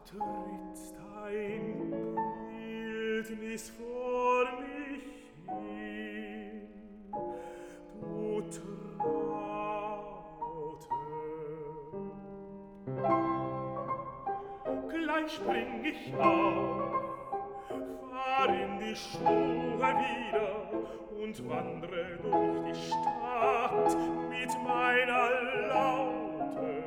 trittst ein Bildnis vor mich hin, du Traute. Gleich spring ich auf, fahr in die Schuhe wieder und wandre durch die Stadt mit meiner Laute.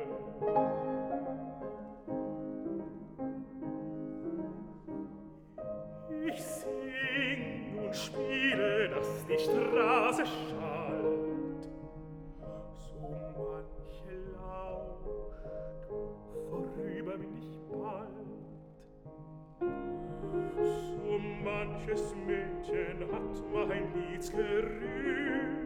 Ich sing und spiele, dass die Straße schallt. So manche lauscht, vorüber bin ich bald. So manches Mädchen hat mein Lied gerührt.